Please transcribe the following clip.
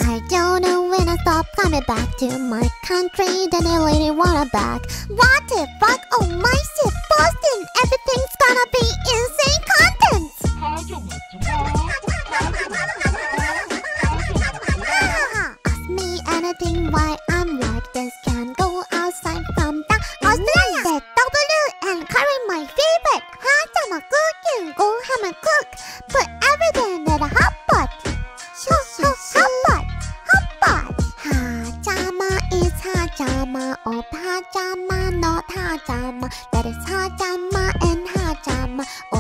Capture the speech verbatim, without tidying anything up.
I don't know when I stop coming back to my country, then I really wanna back. What the fuck? Oh my shit, Boston! Everything's gonna be insane content! Ask me anything why I'm like this. Can't go outside from the Australia. Z W and carry my favorite. Hajama cooking, go ham and cook. Put everything in a hot pot. Hot pot, hot pot. Hajama is hajama or pajama, not hajama. That is hajama and hajama.